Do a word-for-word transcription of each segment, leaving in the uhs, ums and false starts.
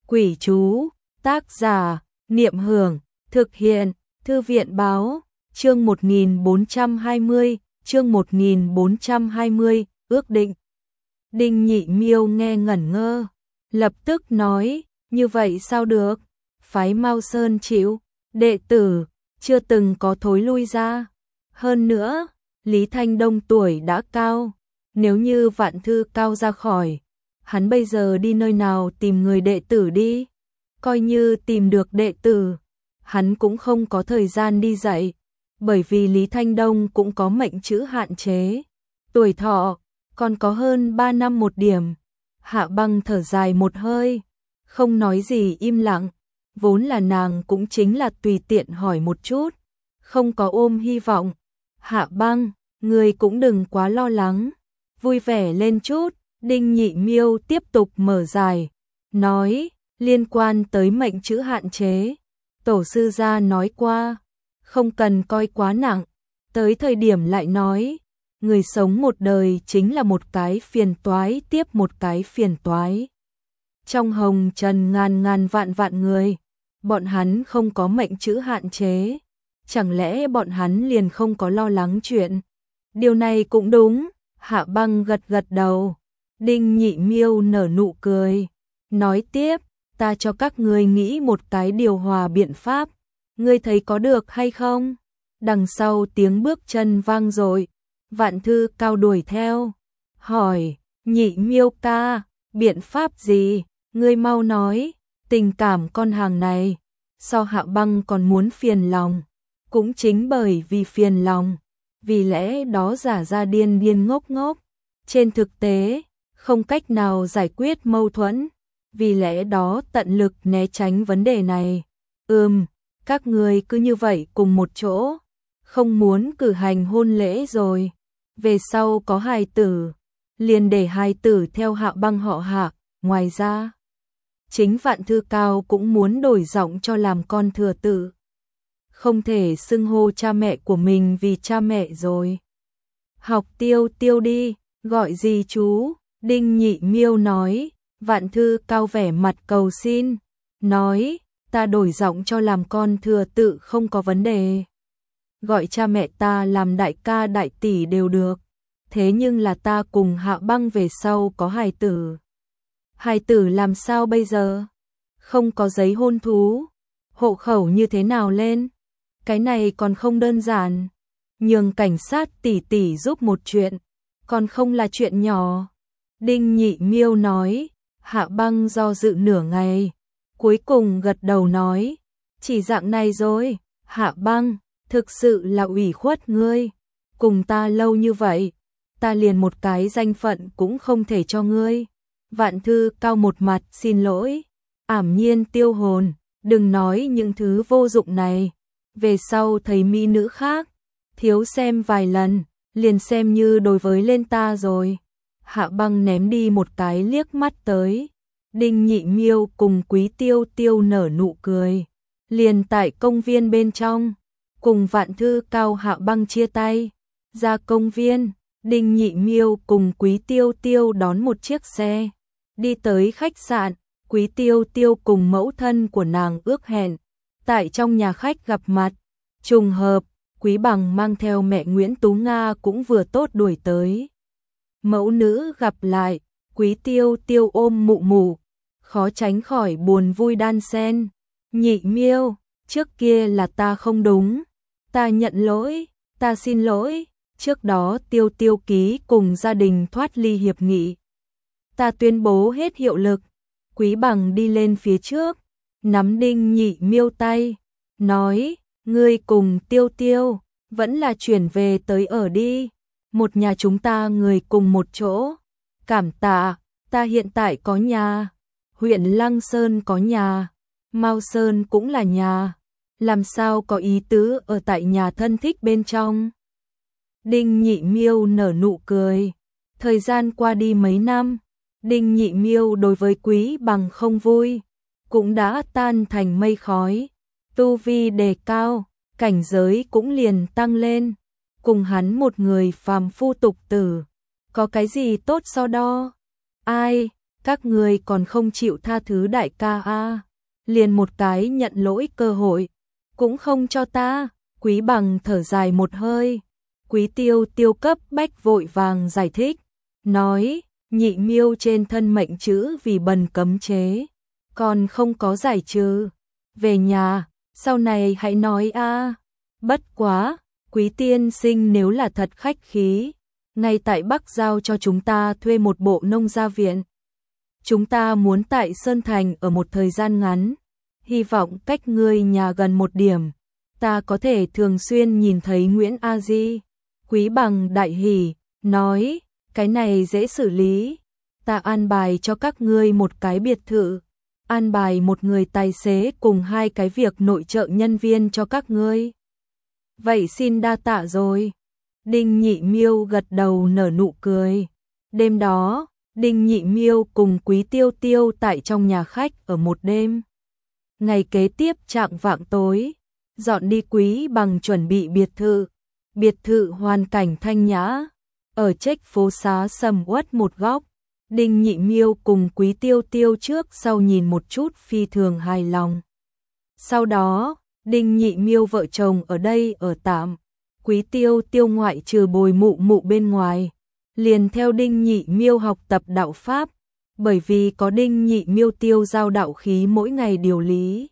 Quỷ chú, tác giả, Niệm Hưởng, thực hiện, Thư viện báo, chương một nghìn bốn trăm hai mươi, chương một nghìn bốn trăm hai mươi, ước định. Đinh Nhị Miêu nghe ngẩn ngơ, lập tức nói, như vậy sao được, phái Mao Sơn chịu, đệ tử, chưa từng có thối lui ra. Hơn nữa, Lý Thanh Đông tuổi đã cao, nếu như Vạn Thư Cao ra khỏi, hắn bây giờ đi nơi nào tìm người đệ tử đi, coi như tìm được đệ tử, hắn cũng không có thời gian đi dạy, bởi vì Lý Thanh Đông cũng có mệnh chữ hạn chế, tuổi thọ còn có hơn ba năm một điểm. Hạ Băng thở dài một hơi, không nói gì im lặng, vốn là nàng cũng chính là tùy tiện hỏi một chút, không có ôm hy vọng. Hạ Băng, người cũng đừng quá lo lắng, vui vẻ lên chút. Đinh Nhị Miêu tiếp tục mở dài, nói, liên quan tới mệnh chữ hạn chế, tổ sư gia nói qua, không cần coi quá nặng, tới thời điểm lại nói, người sống một đời chính là một cái phiền toái tiếp một cái phiền toái. Trong hồng trần ngàn ngàn vạn vạn người, bọn hắn không có mệnh chữ hạn chế, chẳng lẽ bọn hắn liền không có lo lắng chuyện? Điều này cũng đúng, Hạ Băng gật gật đầu. Đinh Nhị Miêu nở nụ cười, nói tiếp, ta cho các ngươi nghĩ một cái điều hòa biện pháp, ngươi thấy có được hay không? Đằng sau tiếng bước chân vang rồi, Vạn Thư Cao đuổi theo, hỏi, Nhị Miêu ca, biện pháp gì? Ngươi mau nói, tình cảm con hàng này, so Hạ Băng còn muốn phiền lòng, cũng chính bởi vì phiền lòng, vì lẽ đó giả ra điên điên ngốc ngốc, trên thực tế, không cách nào giải quyết mâu thuẫn, vì lẽ đó tận lực né tránh vấn đề này. Ừm, các người cứ như vậy cùng một chỗ, không muốn cử hành hôn lễ rồi, về sau có hài tử, liền để hài tử theo Hạ Băng họ Hạ, ngoài ra, chính Vạn Thư Cao cũng muốn đổi giọng cho làm con thừa tự. Không thể xưng hô cha mẹ của mình vì cha mẹ rồi. Học Tiêu Tiêu đi, gọi gì chú? Đinh Nhị Miêu nói. Vạn Thư Cao vẻ mặt cầu xin, nói, ta đổi giọng cho làm con thừa tự không có vấn đề. Gọi cha mẹ ta làm đại ca đại tỷ đều được, thế nhưng là ta cùng Hạ Băng về sau có hài tử. Hài tử làm sao bây giờ? Không có giấy hôn thú, hộ khẩu như thế nào lên? Cái này còn không đơn giản, nhường cảnh sát tỷ tỷ giúp một chuyện, còn không là chuyện nhỏ. Đinh Nhị Miêu nói. Hạ Băng do dự nửa ngày, cuối cùng gật đầu nói, chỉ dạng này rồi, Hạ Băng, thực sự là ủy khuất ngươi, cùng ta lâu như vậy, ta liền một cái danh phận cũng không thể cho ngươi. Vạn Thư Cao một mặt xin lỗi, ảm nhiên tiêu hồn, đừng nói những thứ vô dụng này, về sau thấy mỹ nữ khác, thiếu xem vài lần, liền xem như đối với lên ta rồi. Hạ Băng ném đi một cái liếc mắt tới, Đinh Nhị Miêu cùng Quý Tiêu Tiêu nở nụ cười, liền tại công viên bên trong, cùng Vạn Thư Cao Hạ Băng chia tay, ra công viên, Đinh Nhị Miêu cùng Quý Tiêu Tiêu đón một chiếc xe, đi tới khách sạn, Quý Tiêu Tiêu cùng mẫu thân của nàng ước hẹn, tại trong nhà khách gặp mặt, trùng hợp, Quý Bằng mang theo mẹ Nguyễn Tú Nga cũng vừa tốt đuổi tới. Mẫu nữ gặp lại, Quý Tiêu Tiêu ôm mụ mụ, khó tránh khỏi buồn vui đan xen. Nhị Miêu, trước kia là ta không đúng, ta nhận lỗi, ta xin lỗi, trước đó Tiêu Tiêu ký cùng gia đình thoát ly hiệp nghị. Ta tuyên bố hết hiệu lực. Quý Bằng đi lên phía trước, nắm Đinh Nhị Miêu tay, nói, ngươi cùng Tiêu Tiêu, vẫn là chuyển về tới ở đi. Một nhà chúng ta người cùng một chỗ, cảm tạ, ta hiện tại có nhà, huyện Lăng Sơn có nhà, Mao Sơn cũng là nhà, làm sao có ý tứ ở tại nhà thân thích bên trong. Đinh Nhị Miêu nở nụ cười, thời gian qua đi mấy năm, Đinh Nhị Miêu đối với Quý Bằng không vui, cũng đã tan thành mây khói, tu vi đề cao, cảnh giới cũng liền tăng lên. Cùng hắn một người phàm phu tục tử, có cái gì tốt so đo? Ai, các ngươi còn không chịu tha thứ đại ca a, liền một cái nhận lỗi cơ hội, cũng không cho ta. Quý Bằng thở dài một hơi, Quý Tiêu Tiêu cấp bách vội vàng giải thích, nói, Nhị Miêu trên thân mệnh chữ vì bần cấm chế, còn không có giải trừ, về nhà, sau này hãy nói a. Bất quá, Quý tiên sinh nếu là thật khách khí, ngay tại Bắc giao cho chúng ta thuê một bộ nông gia viện. Chúng ta muốn tại Sơn Thành ở một thời gian ngắn, hy vọng cách ngươi nhà gần một điểm, ta có thể thường xuyên nhìn thấy Nguyễn A Di. Quý Bằng đại hỉ, nói, cái này dễ xử lý, ta an bài cho các ngươi một cái biệt thự, an bài một người tài xế cùng hai cái việc nội trợ nhân viên cho các ngươi. Vậy xin đa tạ rồi. Đinh Nhị Miêu gật đầu nở nụ cười. Đêm đó, Đinh Nhị Miêu cùng Quý Tiêu Tiêu tại trong nhà khách ở một đêm. Ngày kế tiếp chạng vạng tối, dọn đi Quý Bằng chuẩn bị biệt thự. Biệt thự hoàn cảnh thanh nhã, ở trách phố xá sầm uất một góc. Đinh Nhị Miêu cùng Quý Tiêu Tiêu trước sau nhìn một chút phi thường hài lòng. Sau đó, Đinh Nhị Miêu vợ chồng ở đây ở tạm. Quý Tiêu Tiêu ngoại trừ bồi mụ mụ bên ngoài, liền theo Đinh Nhị Miêu học tập đạo pháp, bởi vì có Đinh Nhị Miêu tiêu giao đạo khí mỗi ngày điều lý.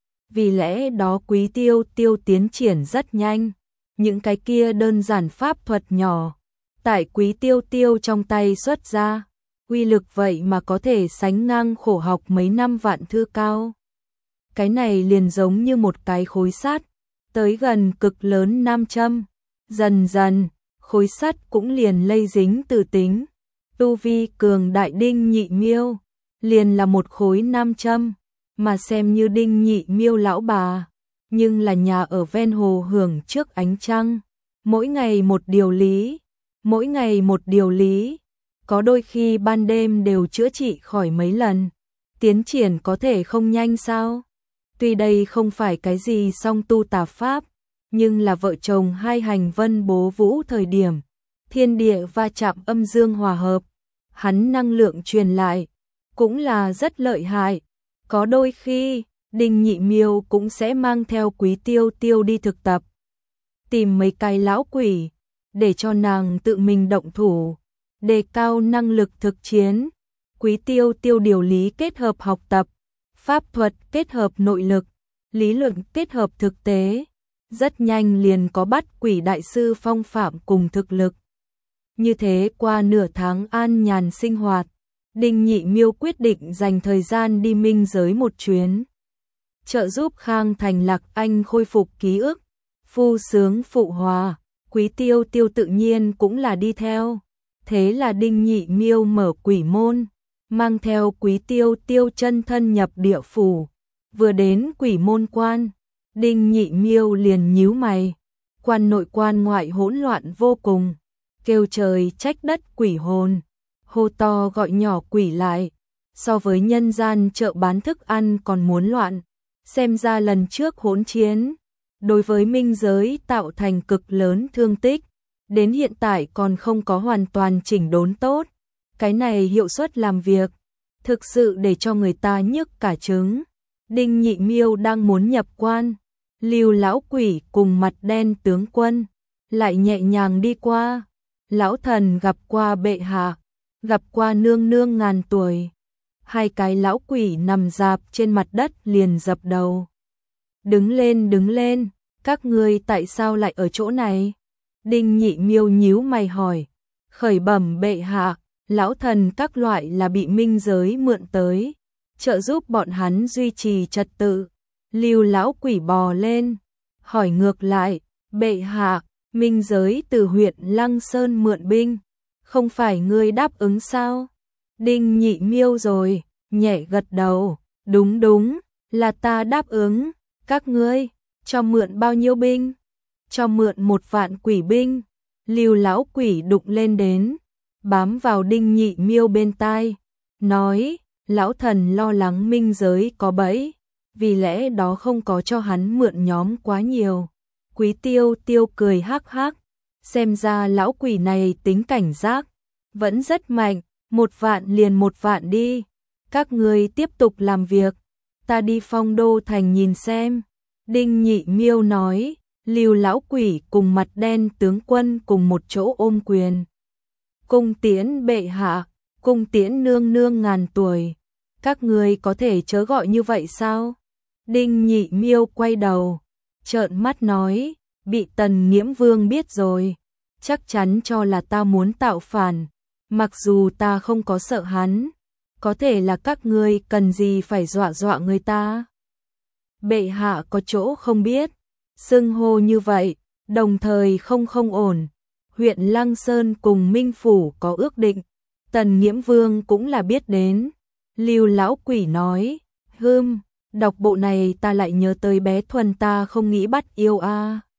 Vì lẽ đó Quý Tiêu Tiêu tiến triển rất nhanh, những cái kia đơn giản pháp thuật nhỏ, tại Quý Tiêu Tiêu trong tay xuất ra, uy lực vậy mà có thể sánh ngang khổ học mấy năm vạn thư cao. Cái này liền giống như một cái khối sắt, tới gần cực lớn nam châm, dần dần, khối sắt cũng liền lây dính từ tính. Tu vi cường đại Đinh Nhị Miêu, liền là một khối nam châm, mà xem như Đinh Nhị Miêu lão bà, nhưng là nhà ở ven hồ hưởng trước ánh trăng, mỗi ngày một điều lý, mỗi ngày một điều lý, có đôi khi ban đêm đều chữa trị khỏi mấy lần, tiến triển có thể không nhanh sao? Tuy đây không phải cái gì song tu tà pháp, nhưng là vợ chồng hai hành vân bố vũ thời điểm, thiên địa va chạm âm dương hòa hợp, hắn năng lượng truyền lại, cũng là rất lợi hại. Có đôi khi, Đinh Nhị Miêu cũng sẽ mang theo Quý Tiêu Tiêu đi thực tập, tìm mấy cái lão quỷ, để cho nàng tự mình động thủ, đề cao năng lực thực chiến. Quý Tiêu Tiêu điều lý kết hợp học tập, pháp thuật kết hợp nội lực, lý luận kết hợp thực tế, rất nhanh liền có bắt quỷ đại sư phong phạm cùng thực lực. Như thế qua nửa tháng an nhàn sinh hoạt, Đinh Nhị Miêu quyết định dành thời gian đi minh giới một chuyến, trợ giúp Khang Thành Lạc Anh khôi phục ký ức, phu sướng phụ hòa. Quý Tiêu Tiêu tự nhiên cũng là đi theo. Thế là Đinh Nhị Miêu mở quỷ môn, mang theo Quý Tiêu Tiêu chân thân nhập địa phủ. Vừa đến quỷ môn quan, Đinh Nhị Miêu liền nhíu mày, quan nội quan ngoại hỗn loạn vô cùng, kêu trời trách đất quỷ hồn, hô to gọi nhỏ quỷ lại, so với nhân gian chợ bán thức ăn còn muốn loạn. Xem ra lần trước hỗn chiến, đối với minh giới tạo thành cực lớn thương tích, đến hiện tại còn không có hoàn toàn chỉnh đốn tốt. Cái này hiệu suất làm việc, thực sự để cho người ta nhức cả trứng. Đinh Nhị Miêu đang muốn nhập quan, Lưu lão quỷ cùng mặt đen tướng quân lại nhẹ nhàng đi qua. Lão thần gặp qua bệ hạ, gặp qua nương nương ngàn tuổi. Hai cái lão quỷ nằm rạp trên mặt đất liền dập đầu. Đứng lên, đứng lên, các ngươi tại sao lại ở chỗ này? Đinh Nhị Miêu nhíu mày hỏi. Khởi bẩm bệ hạ, lão thần các loại là bị minh giới mượn tới, trợ giúp bọn hắn duy trì trật tự. Lưu lão quỷ bò lên, hỏi ngược lại, bệ hạ, minh giới từ huyện Lăng Sơn mượn binh, không phải ngươi đáp ứng sao? Đinh Nhị Miêu rồi, nhẹ gật đầu, đúng đúng, là ta đáp ứng. Các ngươi cho mượn bao nhiêu binh? Cho mượn một vạn quỷ binh. Lưu lão quỷ đụng lên đến, bám vào Đinh Nhị Miêu bên tai, nói, lão thần lo lắng minh giới có bẫy, vì lẽ đó không có cho hắn mượn nhóm quá nhiều. Quý Tiêu Tiêu cười hắc hắc, xem ra lão quỷ này tính cảnh giác vẫn rất mạnh, Một vạn liền một vạn đi, các người tiếp tục làm việc, ta đi Phong Đô thành nhìn xem. Đinh Nhị Miêu nói, Lưu lão quỷ cùng mặt đen tướng quân cùng một chỗ ôm quyền. Cung tiễn bệ hạ, cung tiễn nương nương ngàn tuổi, các người có thể chớ gọi như vậy sao? Đinh Nhị Miêu quay đầu, trợn mắt nói, bị Tần Nghiễm Vương biết rồi, chắc chắn cho là ta muốn tạo phản, mặc dù ta không có sợ hắn, có thể là các ngươi cần gì phải dọa dọa người ta. Bệ hạ có chỗ không biết, xưng hô như vậy, đồng thời không không ổn. Huyện Lăng Sơn cùng Minh Phủ có ước định, Tần Nghiễm Vương cũng là biết đến. Lưu lão quỷ nói, hưm, đọc bộ này ta lại nhớ tới bé Thuần ta không nghĩ bắt yêu a.